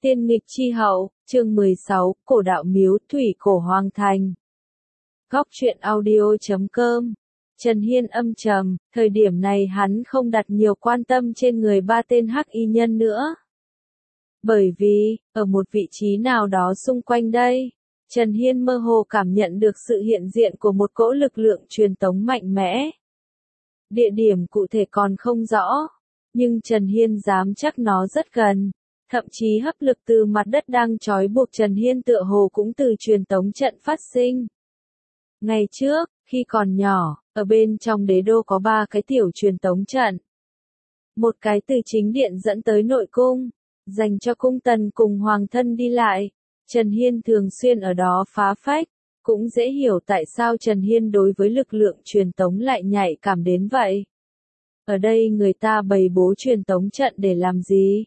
Tiên nghịch chi hậu, chương 16, cổ đạo miếu, thủy cổ hoàng thành. Góc truyện audio.com. Trần Hiên âm trầm, thời điểm này hắn không đặt nhiều quan tâm trên người ba tên hắc y nhân nữa. Bởi vì, ở một vị trí nào đó xung quanh đây, Trần Hiên mơ hồ cảm nhận được sự hiện diện của một cỗ lực lượng truyền tống mạnh mẽ. Địa điểm cụ thể còn không rõ, nhưng Trần Hiên dám chắc nó rất gần. Thậm chí hấp lực từ mặt đất đang trói buộc Trần Hiên tựa hồ cũng từ truyền tống trận phát sinh. Ngày trước, khi còn nhỏ, ở bên trong đế đô có 3 cái tiểu truyền tống trận. Một cái từ chính điện dẫn tới nội cung, dành cho cung tần cùng hoàng thân đi lại. Trần Hiên thường xuyên ở đó phá phách, cũng dễ hiểu tại sao Trần Hiên đối với lực lượng truyền tống lại nhạy cảm đến vậy. Ở đây người ta bày bố truyền tống trận để làm gì?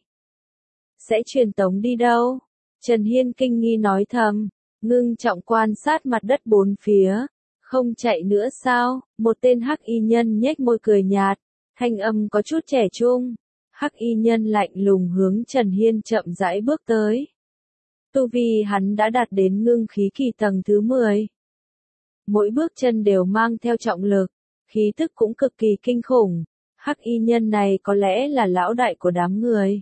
Sẽ truyền tống đi đâu? Trần Hiên kinh nghi nói thầm, ngưng trọng quan sát mặt đất bốn phía. Không chạy nữa sao? Một tên hắc y nhân nhếch môi cười nhạt, thanh âm có chút trẻ trung. Hắc y nhân lạnh lùng hướng Trần Hiên chậm rãi bước tới. Tu vi hắn đã đạt đến ngưng khí kỳ tầng thứ 10. Mỗi bước chân đều mang theo trọng lực, khí tức cũng cực kỳ kinh khủng. Hắc y nhân này có lẽ là lão đại của đám người.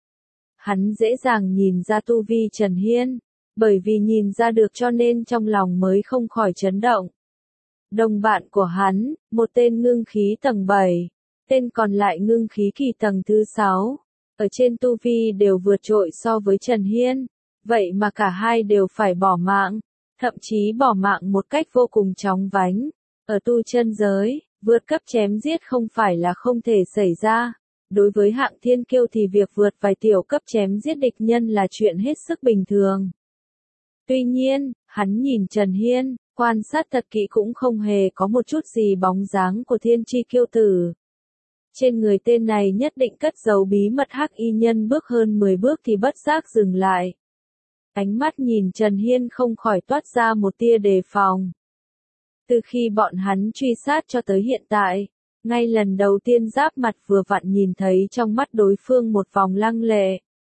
Hắn dễ dàng nhìn ra tu vi Trần Hiên, bởi vì nhìn ra được cho nên trong lòng mới không khỏi chấn động. Đồng bạn của hắn, một tên ngưng khí tầng 7, tên còn lại ngưng khí kỳ tầng thứ 6, ở trên tu vi đều vượt trội so với Trần Hiên, vậy mà cả hai đều phải bỏ mạng, thậm chí bỏ mạng một cách vô cùng chóng vánh. Ở tu chân giới, vượt cấp chém giết không phải là không thể xảy ra. Đối với hạng thiên kiêu thì việc vượt vài tiểu cấp chém giết địch nhân là chuyện hết sức bình thường. Tuy nhiên, hắn nhìn Trần Hiên, quan sát thật kỹ cũng không hề có một chút gì bóng dáng của thiên chi kiêu tử. Trên người tên này nhất định cất giấu bí mật. Hắc y nhân bước hơn 10 bước thì bất giác dừng lại. Ánh mắt nhìn Trần Hiên không khỏi toát ra một tia đề phòng. Từ khi bọn hắn truy sát cho tới hiện tại, ngay lần đầu tiên giáp mặt vừa vặn nhìn thấy trong mắt đối phương một vòng lăng lệ.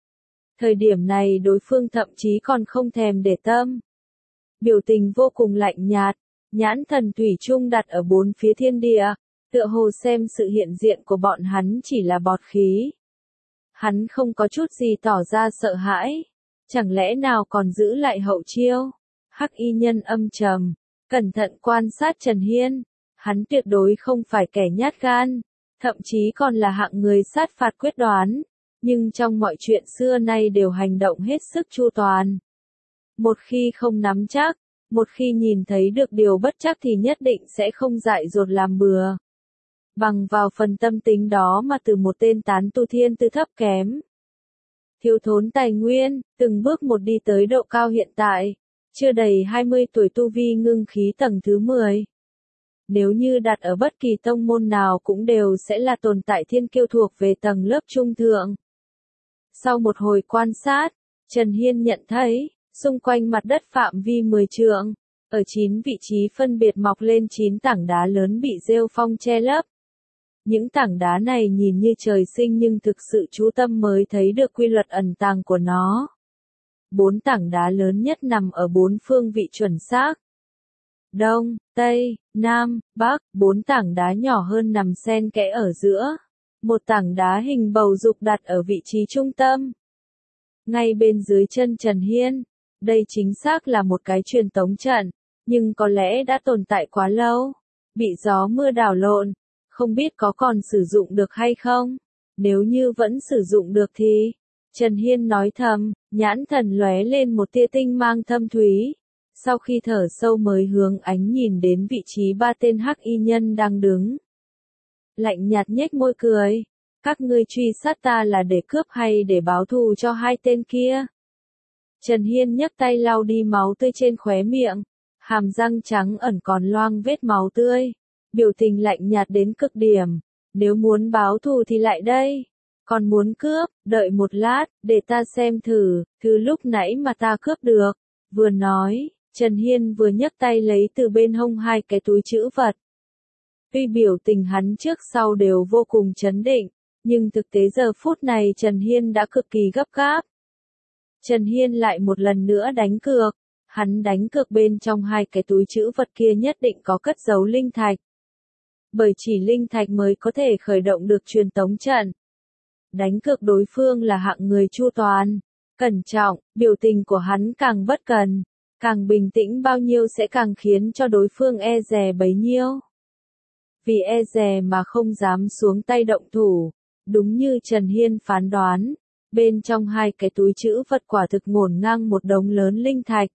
Thời điểm này đối phương thậm chí còn không thèm để tâm. Biểu tình vô cùng lạnh nhạt, nhãn thần thủy chung đặt ở bốn phía thiên địa, tựa hồ xem sự hiện diện của bọn hắn chỉ là bọt khí. Hắn không có chút gì tỏ ra sợ hãi, chẳng lẽ nào còn giữ lại hậu chiêu? Hắc y nhân âm trầm, cẩn thận quan sát Trần Hiên. Hắn tuyệt đối không phải kẻ nhát gan, thậm chí còn là hạng người sát phạt quyết đoán, nhưng trong mọi chuyện xưa nay đều hành động hết sức chu toàn. Một khi không nắm chắc, một khi nhìn thấy được điều bất chắc thì nhất định sẽ không dại dột làm bừa. Bằng vào phần tâm tính đó mà từ một tên tán tu thiên tư thấp kém, thiếu thốn tài nguyên, từng bước một đi tới độ cao hiện tại, chưa đầy 20 tuổi tu vi ngưng khí tầng thứ 10. Nếu như đặt ở bất kỳ tông môn nào cũng đều sẽ là tồn tại thiên kiêu thuộc về tầng lớp trung thượng. Sau một hồi quan sát, Trần Hiên nhận thấy, xung quanh mặt đất phạm vi 10 trượng, ở 9 vị trí phân biệt mọc lên 9 tảng đá lớn bị rêu phong che lấp. Những tảng đá này nhìn như trời sinh nhưng thực sự chú tâm mới thấy được quy luật ẩn tàng của nó. 4 tảng đá lớn nhất nằm ở 4 phương vị chuẩn xác. Đông, Tây, Nam, Bắc, 4 tảng đá nhỏ hơn nằm xen kẽ ở giữa. Một tảng đá hình bầu dục đặt ở vị trí trung tâm. Ngay bên dưới chân Trần Hiên, đây chính xác là một cái truyền tống trận, nhưng có lẽ đã tồn tại quá lâu, bị gió mưa đảo lộn, không biết có còn sử dụng được hay không. Nếu như vẫn sử dụng được thì, Trần Hiên nói thầm, nhãn thần lóe lên một tia tinh mang thâm thúy. Sau khi thở sâu mới hướng ánh nhìn đến vị trí ba tên hắc y nhân đang đứng. Lạnh nhạt nhếch môi cười, các ngươi truy sát ta là để cướp hay để báo thù cho hai tên kia? Trần Hiên nhấc tay lau đi máu tươi trên khóe miệng, hàm răng trắng ẩn còn loang vết máu tươi, biểu tình lạnh nhạt đến cực điểm. Nếu muốn báo thù thì lại đây, còn muốn cướp, đợi một lát, để ta xem thử, thứ lúc nãy mà ta cướp được. Vừa nói, Trần Hiên vừa nhấc tay lấy từ bên hông 2 cái túi trữ vật. Tuy biểu tình hắn trước sau đều vô cùng trấn định, nhưng thực tế giờ phút này Trần Hiên đã cực kỳ gấp gáp. Trần Hiên lại một lần nữa đánh cược. Hắn đánh cược bên trong hai cái túi trữ vật kia nhất định có cất giấu linh thạch. Bởi chỉ linh thạch mới có thể khởi động được truyền tống trận. Đánh cược đối phương là hạng người chu toàn, cẩn trọng, biểu tình của hắn càng bất cần, càng bình tĩnh bao nhiêu sẽ càng khiến cho đối phương e dè bấy nhiêu. Vì e dè mà không dám xuống tay động thủ, đúng như Trần Hiên phán đoán, bên trong hai cái túi trữ vật quả thực ngổn ngang một đống lớn linh thạch.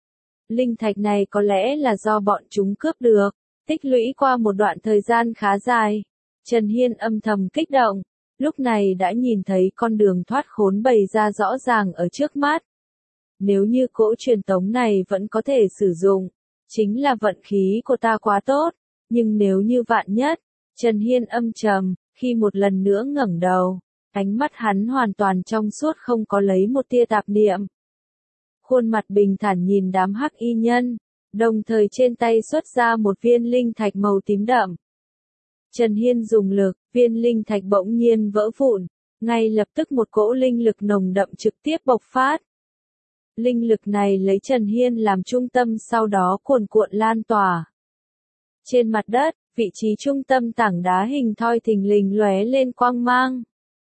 Linh thạch này có lẽ là do bọn chúng cướp được, tích lũy qua một đoạn thời gian khá dài. Trần Hiên âm thầm kích động, lúc này đã nhìn thấy con đường thoát khốn bày ra rõ ràng ở trước mắt. Nếu như cỗ truyền tống này vẫn có thể sử dụng, chính là vận khí của ta quá tốt, nhưng nếu như vạn nhất, Trần Hiên âm trầm, khi một lần nữa ngẩng đầu, ánh mắt hắn hoàn toàn trong suốt không có lấy một tia tạp niệm. Khuôn mặt bình thản nhìn đám hắc y nhân, đồng thời trên tay xuất ra một viên linh thạch màu tím đậm. Trần Hiên dùng lực, viên linh thạch bỗng nhiên vỡ vụn, ngay lập tức một cỗ linh lực nồng đậm trực tiếp bộc phát. Linh lực này lấy Trần Hiên làm trung tâm sau đó cuồn cuộn lan tỏa. Trên mặt đất, vị trí trung tâm tảng đá hình thoi thình lình lóe lên quang mang.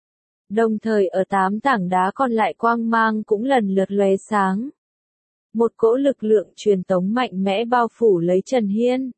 Đồng thời ở 8 tảng đá còn lại quang mang cũng lần lượt lóe sáng. Một cỗ lực lượng truyền tống mạnh mẽ bao phủ lấy Trần Hiên.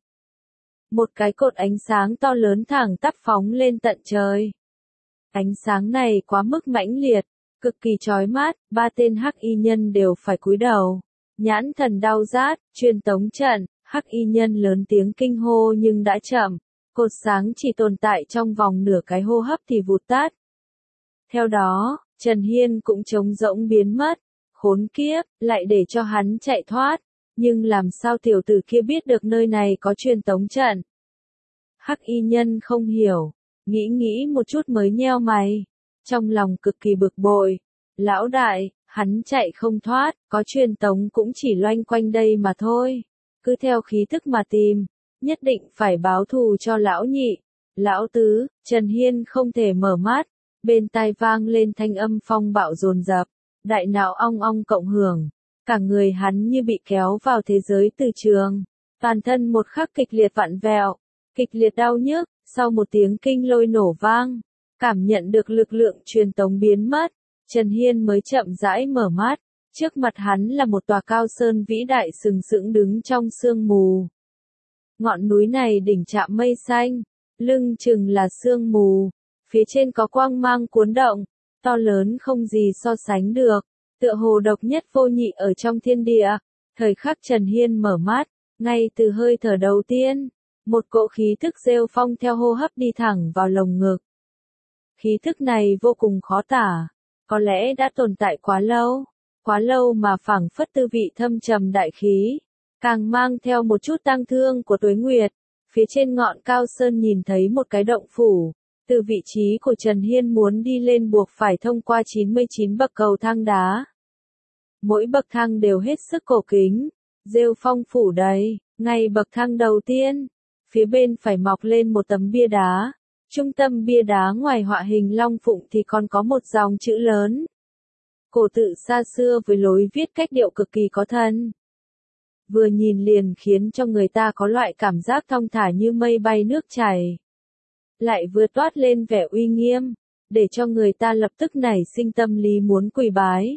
Một cái cột ánh sáng to lớn thẳng tắp phóng lên tận trời. Ánh sáng này quá mức mãnh liệt, cực kỳ chói mắt, ba tên hắc y nhân đều phải cúi đầu. Nhãn thần đau rát, truyền tống trận, hắc y nhân lớn tiếng kinh hô nhưng đã chậm. Cột sáng chỉ tồn tại trong vòng nửa cái hô hấp thì vụt tắt. Theo đó, Trần Hiên cũng trống rỗng biến mất. Khốn kiếp, lại để cho hắn chạy thoát. Nhưng làm sao tiểu tử kia biết được nơi này có truyền tống trận? Hắc y nhân không hiểu, nghĩ một chút mới nheo mày. Trong lòng cực kỳ bực bội. Lão đại, hắn chạy không thoát, có truyền tống cũng chỉ loanh quanh đây mà thôi. Cứ theo khí thức mà tìm, nhất định phải báo thù cho lão nhị. Lão tứ, Trần Hiên không thể mở mắt, bên tai vang lên thanh âm phong bạo dồn dập, đại não ong ong cộng hưởng, cả người hắn như bị kéo vào thế giới từ trường, toàn thân một khắc kịch liệt vặn vẹo, kịch liệt đau nhức, sau một tiếng kinh lôi nổ vang, cảm nhận được lực lượng truyền tống biến mất, Trần Hiên mới chậm rãi mở mắt. Trước mặt hắn là một tòa cao sơn vĩ đại sừng sững đứng trong sương mù. Ngọn núi này đỉnh chạm mây xanh, lưng chừng là sương mù, phía trên có quang mang cuốn động, to lớn không gì so sánh được, tựa hồ độc nhất vô nhị ở trong thiên địa. Thời khắc Trần Hiên mở mắt, ngay từ hơi thở đầu tiên, một cỗ khí thức rêu phong theo hô hấp đi thẳng vào lồng ngực. Khí thức này vô cùng khó tả, có lẽ đã tồn tại quá lâu mà phảng phất tư vị thâm trầm đại khí, càng mang theo một chút tang thương của tuế nguyệt. Phía trên ngọn cao sơn nhìn thấy một cái động phủ, từ vị trí của Trần Hiên muốn đi lên buộc phải thông qua 99 bậc cầu thang đá. Mỗi bậc thang đều hết sức cổ kính, rêu phong phủ đầy, ngay bậc thang đầu tiên, phía bên phải mọc lên một tấm bia đá, trung tâm bia đá ngoài họa hình long phụng thì còn có một dòng chữ lớn. Cổ tự xa xưa với lối viết cách điệu cực kỳ có thân. Vừa nhìn liền khiến cho người ta có loại cảm giác thong thả như mây bay nước chảy. Lại vừa toát lên vẻ uy nghiêm, để cho người ta lập tức nảy sinh tâm lý muốn quỳ bái.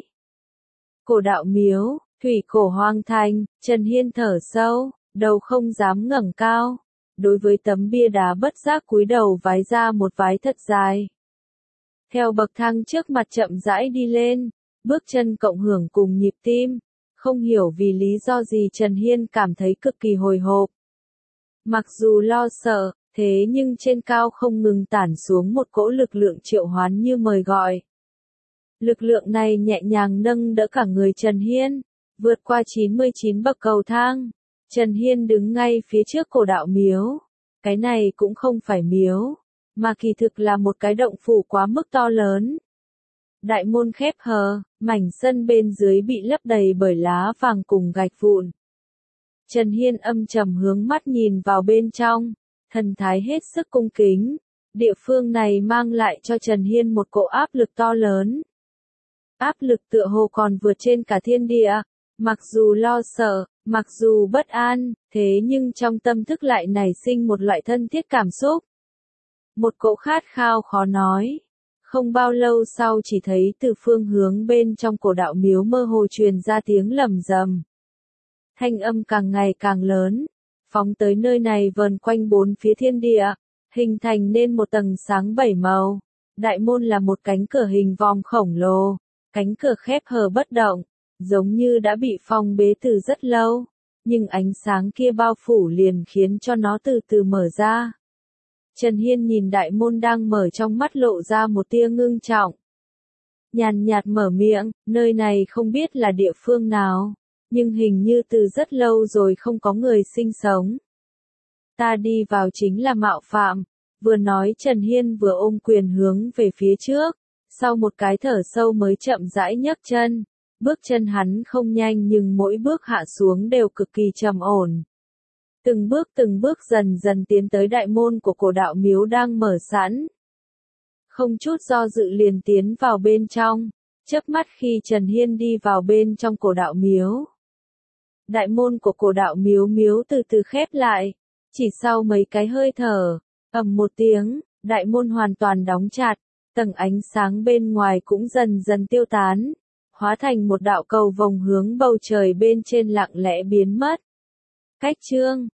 Cổ đạo miếu, thủy cổ hoang thành, Trần Hiên thở sâu, đầu không dám ngẩng cao. Đối với tấm bia đá bất giác cúi đầu vái ra một vái thật dài. Theo bậc thang trước mặt chậm rãi đi lên, bước chân cộng hưởng cùng nhịp tim, không hiểu vì lý do gì Trần Hiên cảm thấy cực kỳ hồi hộp. Mặc dù lo sợ, thế nhưng trên cao không ngừng tản xuống một cỗ lực lượng triệu hoán như mời gọi. Lực lượng này nhẹ nhàng nâng đỡ cả người Trần Hiên, vượt qua 99 bậc cầu thang. Trần Hiên đứng ngay phía trước cổ đạo miếu. Cái này cũng không phải miếu, mà kỳ thực là một cái động phủ quá mức to lớn. Đại môn khép hờ, mảnh sân bên dưới bị lấp đầy bởi lá vàng cùng gạch vụn. Trần Hiên âm trầm hướng mắt nhìn vào bên trong, thần thái hết sức cung kính. Địa phương này mang lại cho Trần Hiên một cỗ áp lực to lớn. áp lực tựa hồ còn vượt trên cả thiên địa. Mặc dù lo sợ, mặc dù bất an, thế nhưng trong tâm thức lại nảy sinh một loại thân thiết cảm xúc. Một cỗ khát khao khó nói. Không bao lâu sau chỉ thấy từ phương hướng bên trong cổ đạo miếu mơ hồ truyền ra tiếng lầm rầm. Thanh âm càng ngày càng lớn, phóng tới nơi này vờn quanh bốn phía thiên địa, hình thành nên một tầng sáng bảy màu. Đại môn là một cánh cửa hình vòm khổng lồ, cánh cửa khép hờ bất động, giống như đã bị phong bế từ rất lâu, nhưng ánh sáng kia bao phủ liền khiến cho nó từ từ mở ra. Trần Hiên nhìn đại môn đang mở, trong mắt lộ ra một tia ngưng trọng. Nhàn nhạt mở miệng, nơi này không biết là địa phương nào, nhưng hình như từ rất lâu rồi không có người sinh sống. Ta đi vào chính là mạo phạm. Vừa nói Trần Hiên vừa ôm quyền hướng về phía trước, sau một cái thở sâu mới chậm rãi nhấc chân. Bước chân hắn không nhanh nhưng mỗi bước hạ xuống đều cực kỳ trầm ổn. Từng bước dần dần tiến tới đại môn của cổ đạo miếu đang mở sẵn. Không chút do dự liền tiến vào bên trong, chớp mắt khi Trần Hiên đi vào bên trong cổ đạo miếu. Đại môn của cổ đạo miếu từ từ khép lại, chỉ sau mấy cái hơi thở, ầm một tiếng, đại môn hoàn toàn đóng chặt, tầng ánh sáng bên ngoài cũng dần dần tiêu tán, hóa thành một đạo cầu vồng hướng bầu trời bên trên lặng lẽ biến mất. Cách chương